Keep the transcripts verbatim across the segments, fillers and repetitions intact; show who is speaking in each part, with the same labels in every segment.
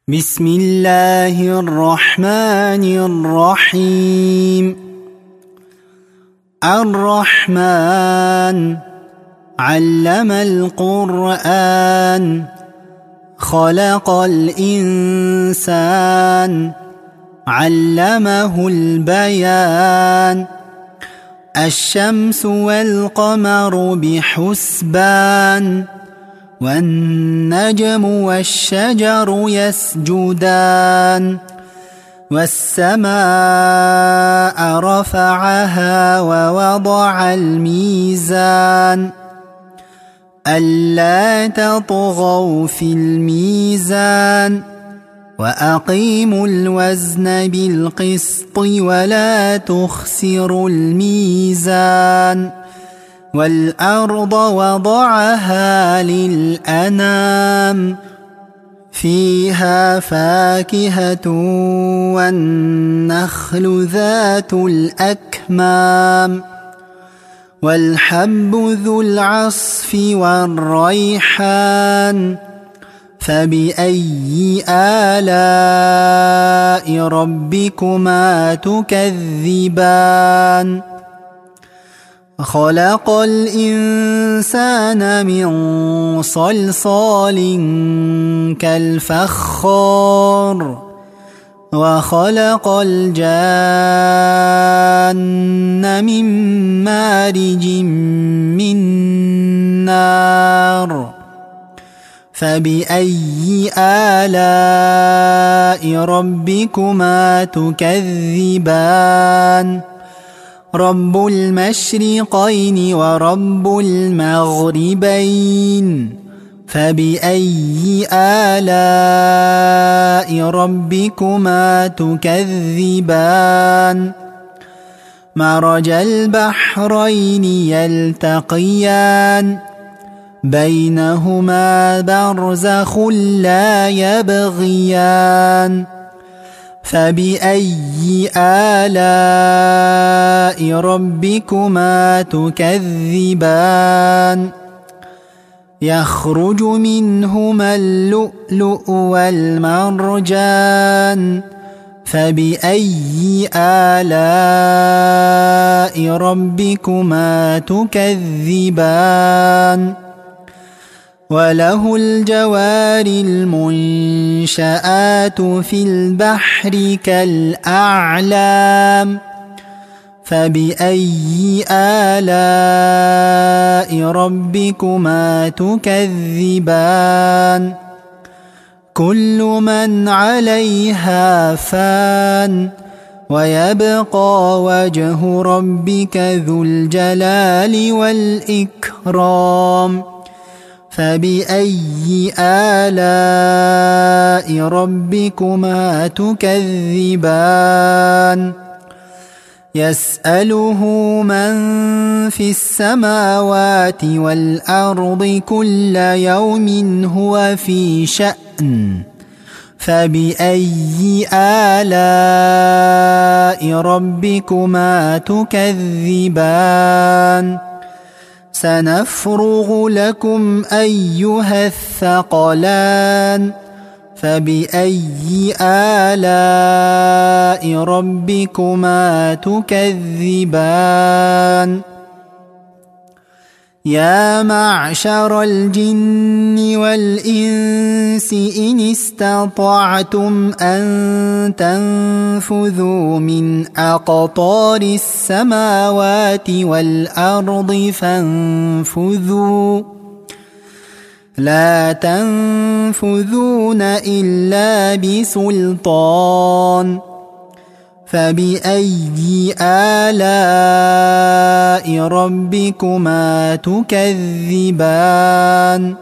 Speaker 1: بسم الله الرحمن الرحيم. الرحمن علم القرآن خلق الإنسان علمه البيان. الشمس والقمر بحسبان والنجم والشجر يسجدان. والسماء رفعها ووضع الميزان ألا تطغوا في الميزان وأقيموا الوزن بالقسط ولا تخسروا الميزان. والأرض وضعها للأنام فيها فاكهة والنخل ذات الأكمام والحب ذو العصف والريحان. فبأي آلاء ربكما تكذبان؟ خلق الإنسان من صلصال كالفخار وخلق الجان من مارج من نار. فبأي آلاء ربكما تكذبان؟ رب المشرقين ورب المغربين. فبأي آلاء ربكما تكذبان؟ مرج البحرين يلتقيان بينهما برزخ لا يبغيان. فبأي آلاء ربكما تكذبان؟ يخرج منهما اللؤلؤ والمرجان. فبأي آلاء ربكما تكذبان؟ وله الجوار المنشآت في البحر كالأعلام. فبأي آلاء ربكما تكذبان؟ كل من عليها فان ويبقى وجه ربك ذو الجلال والإكرام. فبأي آلاء ربكما تكذبان؟ يسأله من في السماوات والأرض كل يوم هو في شأن. فبأي آلاء ربكما تكذبان؟ سنفرغ لكم أيها الثقلان. فبأي آلاء ربكما تكذبان؟ يا معشر الجن والإنس إن استطعتم أن تنفذوا من أقطار السماوات والأرض فانفذوا لا تنفذون إلا بسلطان. فبأي آلاء ربكما تكذبان؟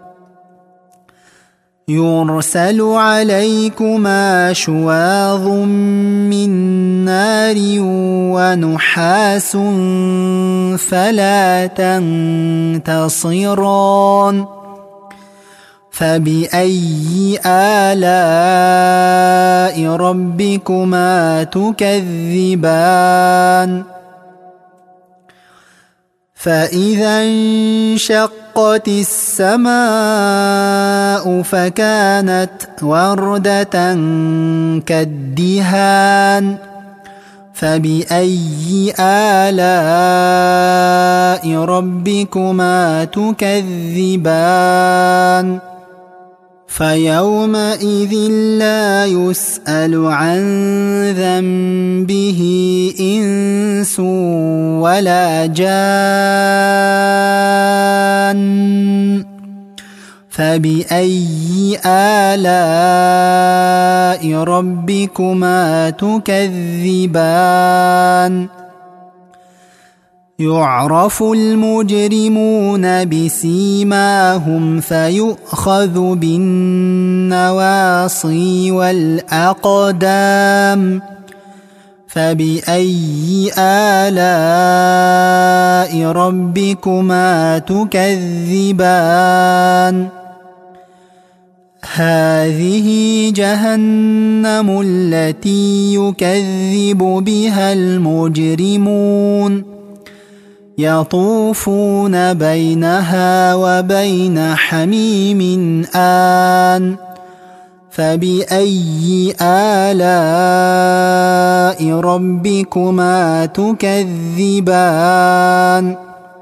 Speaker 1: يرسل عليكما شواظ من نار ونحاس فلا تنتصران. فبأي آلاء ربكما تكذبان؟ فإذا انشق وانشقت السماء فكانت وردة كالدهان فبأي آلاء ربكما تكذبان فيومئذ لا يسأل عن ذنبه إنس ولا جان فبأي آلاء ربكما تكذبان يعرف المجرمون بسيماهم فيؤخذ بالنواصي والأقدام فبأي آلاء ربكما تكذبان هذه جهنم التي يكذب بها المجرمون يطوفون بينها وبين حميم آن فبأي آلاء ربكما تكذبان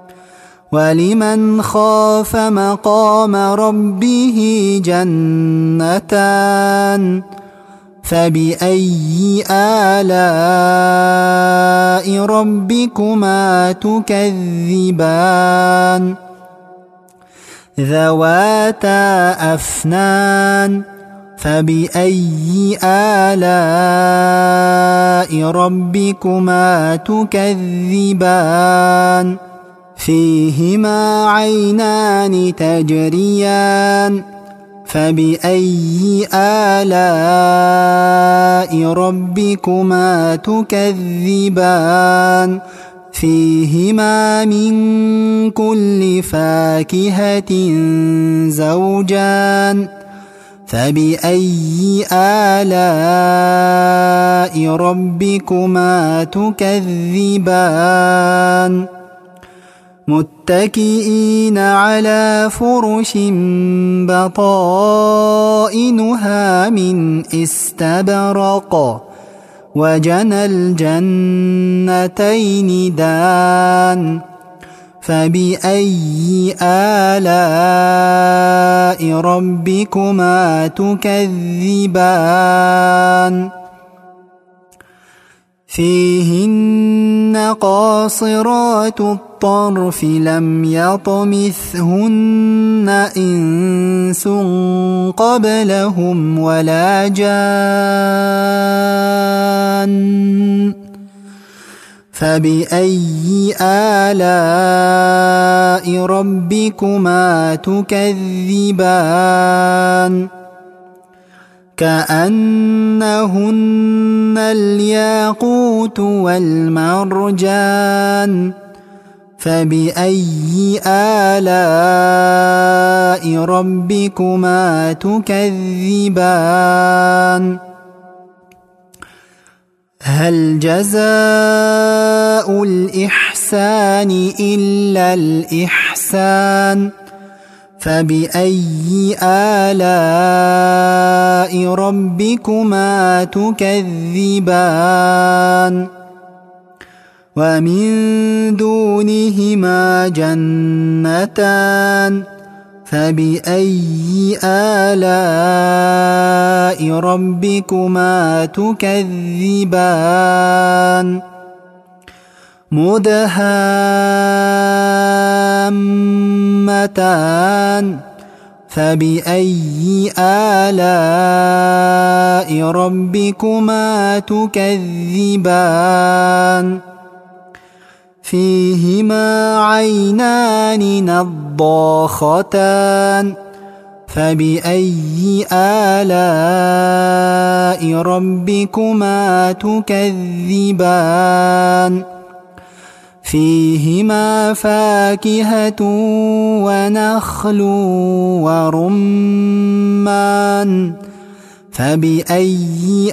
Speaker 1: ولمن خاف مقام ربه جنتان فبأي آلاء ربكما تكذبان ذواتا أفنان فبأي آلاء ربكما تكذبان فيهما عينان تجريان فبأي آلاء ربكما تكذبان فيهما من كل فاكهة زوجان فبأي آلاء ربكما تكذبان متكئين على فرش بطائنها من استبرق وجنى الجنتين دان فبأي آلاء ربكما تكذبان فيهن قاصرات الطرف لم يطمثهن إنس قبلهم ولا جان فبأي آلاء ربكما تكذبان كأنهن الياقوت والمرجان فبأي آلاء ربكما تكذبان هل جزاء الإحسان إلا الإحسان فبأي آلاء ربكما تكذبان ومن دونهما جنتان فبأي آلاء ربكما تكذبان مدهامتان فبأي آلاء ربكما تكذبان فيهما عينان نضاختان فبأي آلاء ربكما تكذبان فيهما فاكهة ونخل ورمان فبأي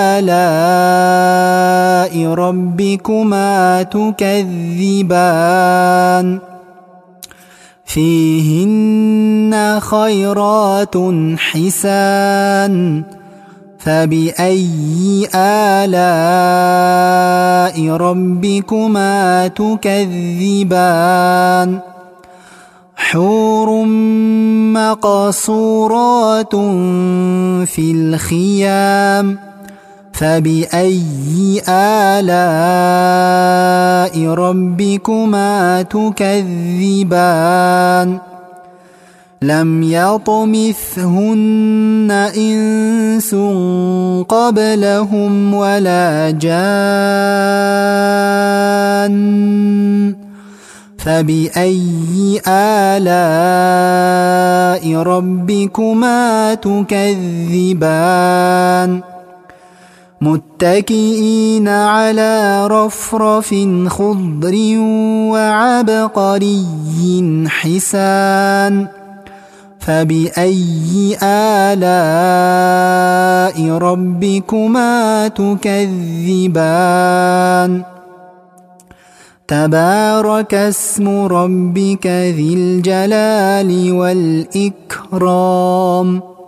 Speaker 1: آلاء ربكما تكذبان فيهن خيرات حسان فبأي آلاء ربكما تكذبان حور مقصورات في الخيام فبأي آلاء ربكما تكذبان لم يطمثهن إنس قبلهم ولا جان فبأي آلاء ربكما تكذبان متكئين على رفرف خضر وعبقري حسان فبأي آلاء ربكما تكذبان تبارك اسم ربك ذي الجلال والإكرام